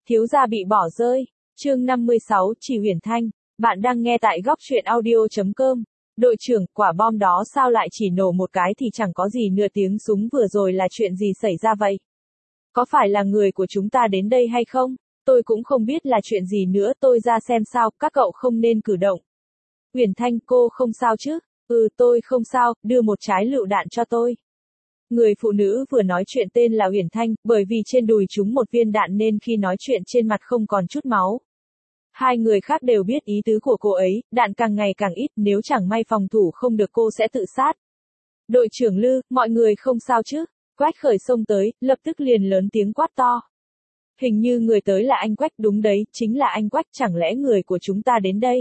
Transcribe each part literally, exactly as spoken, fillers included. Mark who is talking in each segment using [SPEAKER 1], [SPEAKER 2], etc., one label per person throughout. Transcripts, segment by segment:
[SPEAKER 1] Thiếu gia bị bỏ rơi. Chương năm mươi sáu, Chỉ Huyền Thanh. Bạn đang nghe tại góc truyện audio chấm com. Đội trưởng, quả bom đó sao lại chỉ nổ một cái thì chẳng có gì, nửa tiếng súng vừa rồi là chuyện gì xảy ra vậy? Có phải là người của chúng ta đến đây hay không? Tôi cũng không biết là chuyện gì nữa, tôi ra xem sao, các cậu không nên cử động. Huyền Thanh, cô không sao chứ? Ừ, tôi không sao, đưa một trái lựu đạn cho tôi. Người phụ nữ vừa nói chuyện tên là Huyền Thanh, bởi vì trên đùi trúng một viên đạn nên khi nói chuyện trên mặt không còn chút máu. Hai người khác đều biết ý tứ của cô ấy, đạn càng ngày càng ít, nếu chẳng may phòng thủ không được cô sẽ tự sát. Đội trưởng Lư, mọi người không sao chứ? Quách Khởi xông tới, lập tức liền lớn tiếng quát to. Hình như người tới là anh Quách, đúng đấy, chính là anh Quách, chẳng lẽ người của chúng ta đến đây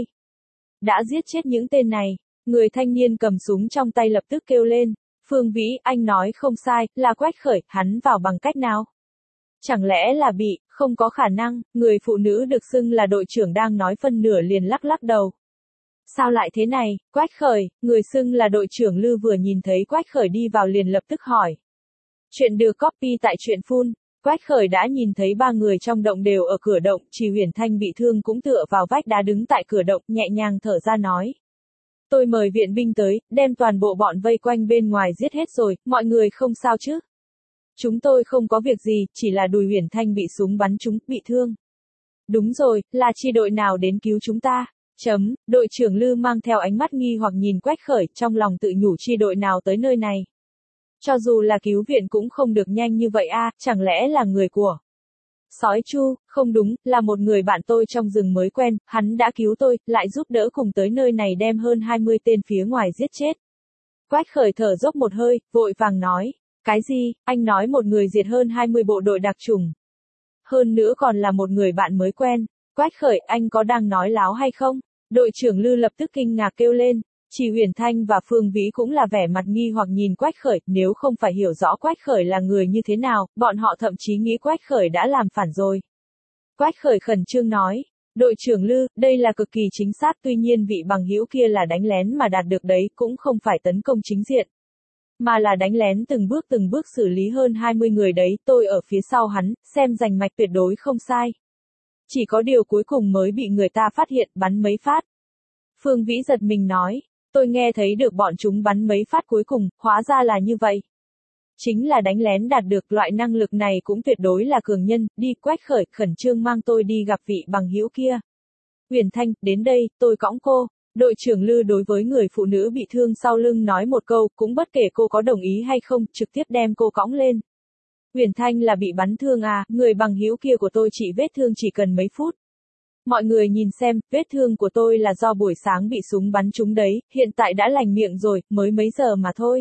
[SPEAKER 1] đã giết chết những tên này? Người thanh niên cầm súng trong tay lập tức kêu lên. Phương Vĩ, anh nói không sai, là Quách Khởi, hắn vào bằng cách nào? Chẳng lẽ là bị, không có khả năng, người phụ nữ được xưng là đội trưởng đang nói phân nửa liền lắc lắc đầu. Sao lại thế này, Quách Khởi, người xưng là đội trưởng Lư vừa nhìn thấy Quách Khởi đi vào liền lập tức hỏi. Chuyện được copy tại truyện full. Quách Khởi đã nhìn thấy ba người trong động đều ở cửa động, Chỉ Huyền Thanh bị thương cũng tựa vào vách đá đứng tại cửa động, nhẹ nhàng thở ra nói. Tôi mời viện binh tới, đem toàn bộ bọn vây quanh bên ngoài giết hết rồi, mọi người không sao chứ? Chúng tôi không có việc gì, chỉ là đùi Huyền Thanh bị súng bắn trúng, bị thương. Đúng rồi, là chi đội nào đến cứu chúng ta? Chấm, đội trưởng Lư mang theo ánh mắt nghi hoặc nhìn Quách Khởi, trong lòng tự nhủ chi đội nào tới nơi này. Cho dù là cứu viện cũng không được nhanh như vậy a, à, chẳng lẽ là người của Sói Chu? Không đúng, là một người bạn tôi trong rừng mới quen, hắn đã cứu tôi, lại giúp đỡ cùng tới nơi này đem hơn hai mươi tên phía ngoài giết chết. Quách Khởi thở dốc một hơi, vội vàng nói. Cái gì, anh nói một người diệt hơn hai mươi bộ đội đặc chủng. Hơn nữa còn là một người bạn mới quen. Quách Khởi, anh có đang nói láo hay không? Đội trưởng Lư lập tức kinh ngạc kêu lên. Chỉ Huyền Thanh và Phương Vĩ cũng là vẻ mặt nghi hoặc nhìn Quách Khởi, nếu không phải hiểu rõ Quách Khởi là người như thế nào, bọn họ thậm chí nghĩ Quách Khởi đã làm phản rồi. Quách Khởi khẩn trương nói, đội trưởng Lư, đây là cực kỳ chính xác, tuy nhiên vị bằng hữu kia là đánh lén mà đạt được đấy, cũng không phải tấn công chính diện, mà là đánh lén từng bước từng bước xử lý hơn hai mươi người đấy, tôi ở phía sau hắn, xem rành mạch tuyệt đối không sai. Chỉ có điều cuối cùng mới bị người ta phát hiện, bắn mấy phát. Phương Vĩ giật mình nói. Tôi nghe thấy được bọn chúng bắn mấy phát cuối cùng, hóa ra là như vậy. Chính là đánh lén đạt được, loại năng lực này cũng tuyệt đối là cường nhân, đi Quách Khởi, khẩn trương mang tôi đi gặp vị bằng hữu kia. Huyền Thanh, đến đây, tôi cõng cô. Đội trưởng Lư đối với người phụ nữ bị thương sau lưng nói một câu, cũng bất kể cô có đồng ý hay không, trực tiếp đem cô cõng lên. Huyền Thanh là bị bắn thương à, người bằng hữu kia của tôi chỉ vết thương chỉ cần mấy phút. Mọi người nhìn xem, vết thương của tôi là do buổi sáng bị súng bắn trúng đấy, hiện tại đã lành miệng rồi, mới mấy giờ mà thôi.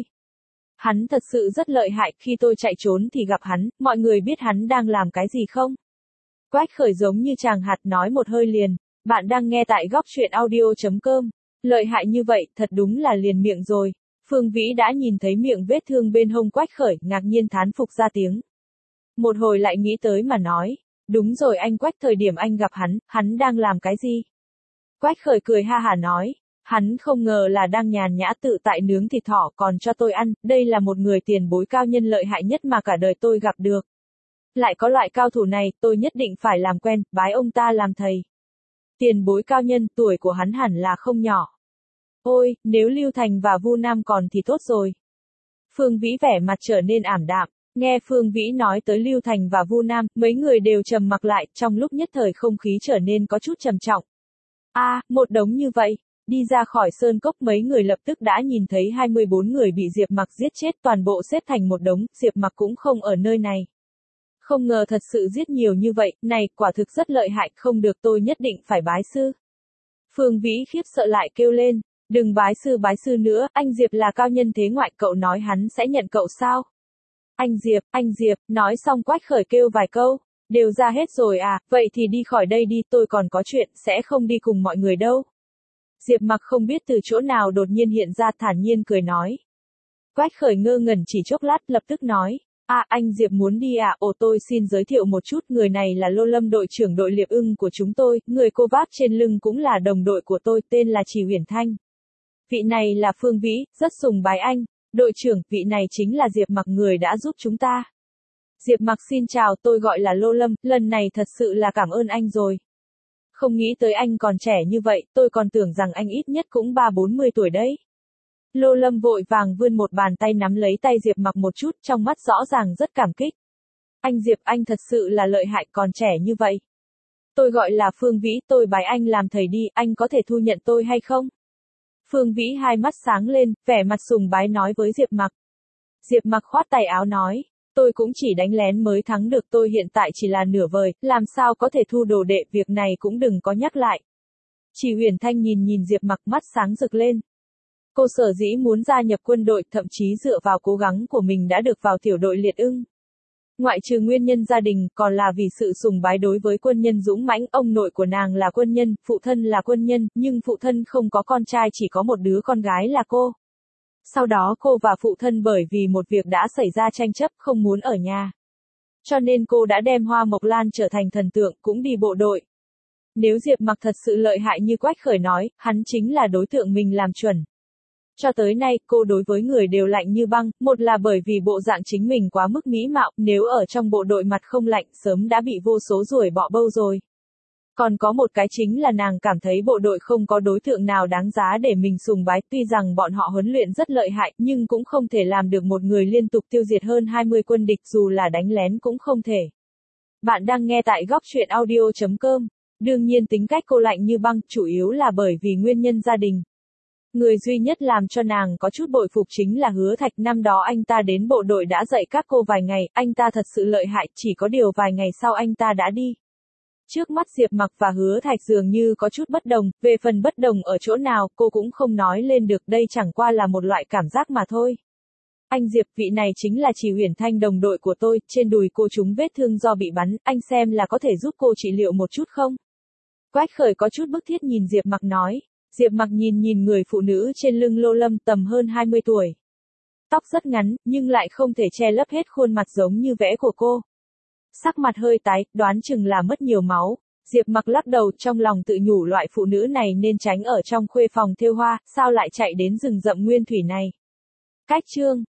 [SPEAKER 1] Hắn thật sự rất lợi hại, khi tôi chạy trốn thì gặp hắn, mọi người biết hắn đang làm cái gì không? Quách Khởi giống như chàng hạt nói một hơi liền, bạn đang nghe tại góc truyện audio chấm com. Lợi hại như vậy, thật đúng là liền miệng rồi. Phương Vĩ đã nhìn thấy miệng vết thương bên hông Quách Khởi, ngạc nhiên thán phục ra tiếng. Một hồi lại nghĩ tới mà nói. Đúng rồi anh Quách, thời điểm anh gặp hắn, hắn đang làm cái gì? Quách Khởi cười ha hả nói, hắn không ngờ là đang nhàn nhã tự tại nướng thịt thỏ còn cho tôi ăn, đây là một người tiền bối cao nhân lợi hại nhất mà cả đời tôi gặp được. Lại có loại cao thủ này, tôi nhất định phải làm quen, bái ông ta làm thầy. Tiền bối cao nhân, tuổi của hắn hẳn là không nhỏ. Ôi, nếu Lưu Thành và Vu Nam còn thì tốt rồi. Phương Vĩ vẻ mặt trở nên ảm đạm. Nghe Phương Vĩ nói tới Lưu Thành và Vu Nam, mấy người đều trầm mặc lại, trong lúc nhất thời không khí trở nên có chút trầm trọng. A, à, một đống như vậy, đi ra khỏi sơn cốc mấy người lập tức đã nhìn thấy hai mươi bốn người bị Diệp Mặc giết chết, toàn bộ xếp thành một đống, Diệp Mặc cũng không ở nơi này. Không ngờ thật sự giết nhiều như vậy, này, quả thực rất lợi hại, không được, tôi nhất định phải bái sư. Phương Vĩ khiếp sợ lại kêu lên, đừng bái sư bái sư nữa, anh Diệp là cao nhân thế ngoại, cậu nói hắn sẽ nhận cậu sao? Anh Diệp, anh Diệp, nói xong Quách Khởi kêu vài câu, đều ra hết rồi à, vậy thì đi khỏi đây đi, tôi còn có chuyện, sẽ không đi cùng mọi người đâu. Diệp Mặc không biết từ chỗ nào đột nhiên hiện ra, thản nhiên cười nói. Quách Khởi ngơ ngẩn chỉ chốc lát, lập tức nói, à, anh Diệp muốn đi à, ồ, tôi xin giới thiệu một chút, người này là Lô Lâm, đội trưởng đội Liệp Ưng của chúng tôi, người cô vác trên lưng cũng là đồng đội của tôi, tên là Chỉ Huyền Thanh. Vị này là Phương Vĩ, rất sùng bái anh. Đội trưởng, vị này chính là Diệp Mặc, người đã giúp chúng ta. Diệp Mặc xin chào, tôi gọi là Lô Lâm, lần này thật sự là cảm ơn anh rồi. Không nghĩ tới anh còn trẻ như vậy, tôi còn tưởng rằng anh ít nhất cũng ba bốn mươi tuổi đấy. Lô Lâm vội vàng vươn một bàn tay nắm lấy tay Diệp Mặc một chút, trong mắt rõ ràng rất cảm kích. Anh Diệp, anh thật sự là lợi hại, còn trẻ như vậy. Tôi gọi là Phương Vĩ, tôi bái anh làm thầy đi, anh có thể thu nhận tôi hay không? Phương Vĩ hai mắt sáng lên, vẻ mặt sùng bái nói với Diệp Mặc. Diệp Mặc khoát tay áo nói, tôi cũng chỉ đánh lén mới thắng được, tôi hiện tại chỉ là nửa vời, làm sao có thể thu đồ đệ, việc này cũng đừng có nhắc lại. Chỉ Huyền Thanh nhìn nhìn Diệp Mặc, mắt sáng rực lên. Cô sở dĩ muốn gia nhập quân đội, thậm chí dựa vào cố gắng của mình đã được vào tiểu đội liệt ưng. Ngoại trừ nguyên nhân gia đình, còn là vì sự sùng bái đối với quân nhân dũng mãnh, ông nội của nàng là quân nhân, phụ thân là quân nhân, nhưng phụ thân không có con trai, chỉ có một đứa con gái là cô. Sau đó cô và phụ thân bởi vì một việc đã xảy ra tranh chấp, không muốn ở nhà. Cho nên cô đã đem Hoa Mộc Lan trở thành thần tượng, cũng đi bộ đội. Nếu Diệp Mặc thật sự lợi hại như Quách Khởi nói, hắn chính là đối tượng mình làm chuẩn. Cho tới nay, cô đối với người đều lạnh như băng, một là bởi vì bộ dạng chính mình quá mức mỹ mạo, nếu ở trong bộ đội mặt không lạnh, sớm đã bị vô số ruồi bọ bâu rồi. Còn có một cái chính là nàng cảm thấy bộ đội không có đối tượng nào đáng giá để mình sùng bái, tuy rằng bọn họ huấn luyện rất lợi hại, nhưng cũng không thể làm được một người liên tục tiêu diệt hơn hai mươi quân địch, dù là đánh lén cũng không thể. Bạn đang nghe tại góc truyện audio chấm com. Đương nhiên tính cách cô lạnh như băng, chủ yếu là bởi vì nguyên nhân gia đình. Người duy nhất làm cho nàng có chút bội phục chính là Hứa Thạch, năm đó anh ta đến bộ đội đã dạy các cô vài ngày, anh ta thật sự lợi hại, chỉ có điều vài ngày sau anh ta đã đi. Trước mắt Diệp Mặc và Hứa Thạch dường như có chút bất đồng, về phần bất đồng ở chỗ nào, cô cũng không nói lên được, đây chẳng qua là một loại cảm giác mà thôi. Anh Diệp, vị này chính là Chỉ Huyền Thanh đồng đội của tôi, trên đùi cô trúng vết thương do bị bắn, anh xem là có thể giúp cô trị liệu một chút không? Quách Khởi có chút bức thiết nhìn Diệp Mặc nói. Diệp Mặc nhìn nhìn người phụ nữ trên lưng Lô Lâm, tầm hơn hai mươi tuổi. Tóc rất ngắn, nhưng lại không thể che lấp hết khuôn mặt giống như vẽ của cô. Sắc mặt hơi tái, đoán chừng là mất nhiều máu. Diệp Mặc lắc đầu, trong lòng tự nhủ loại phụ nữ này nên tránh ở trong khuê phòng thêu hoa, sao lại chạy đến rừng rậm nguyên thủy này. Cách chương